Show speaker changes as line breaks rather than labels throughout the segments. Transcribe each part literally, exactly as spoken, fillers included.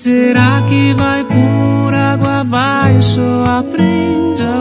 Será que vai por água abaixo ou aprende a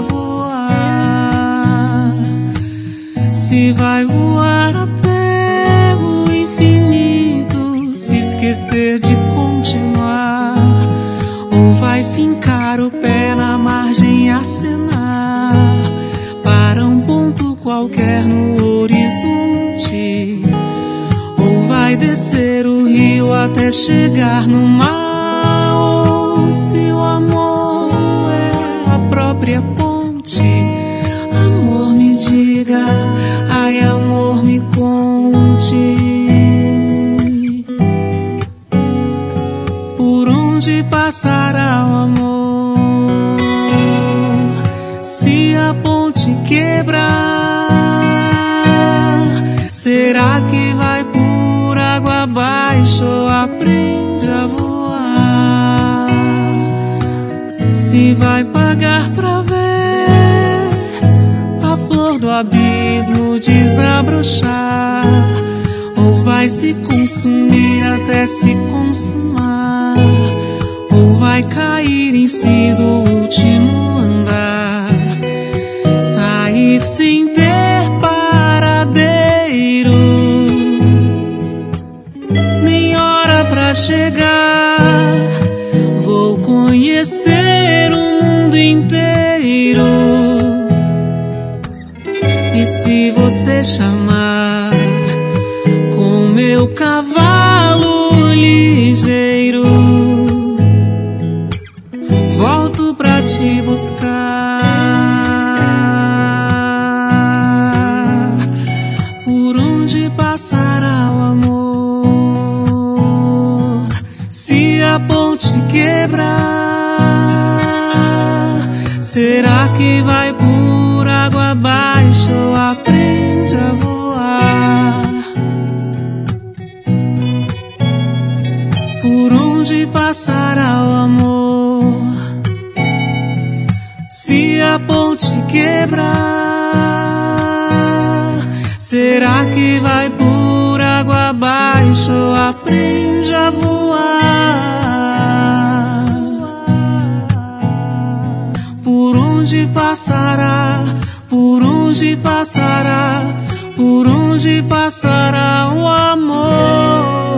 voar? Se vai voar até o infinito, se esquecer de continuar, ou vai fincar o pé na margem e acenar para um ponto qualquer no horizonte, ou vai descer o rio até chegar no mar. Ou se o amor é a própria ponte, amor me diga, ai amor me conte, por onde passará o amor? Se a ponte quebrar, será que vai por água abaixo ou aprende a voar? Se vai pagar pra ver a flor do abismo desabrochar, ou vai se consumir até se consumar, ou vai cair em si do último andar, sair sem ter paradeiro, nem hora pra chegar. Vou conhecer o mundo inteiro, e se você chamar com meu cavalo ligeiro, volto pra te buscar. Por onde passará o amor? Se a ponte quebrar, será que vai por água abaixo ou aprende a voar? Por onde passará o amor? Se a ponte quebrar, será que vai por água abaixo ou aprende a voar? Por onde passará, por onde passará, por onde passará o amor?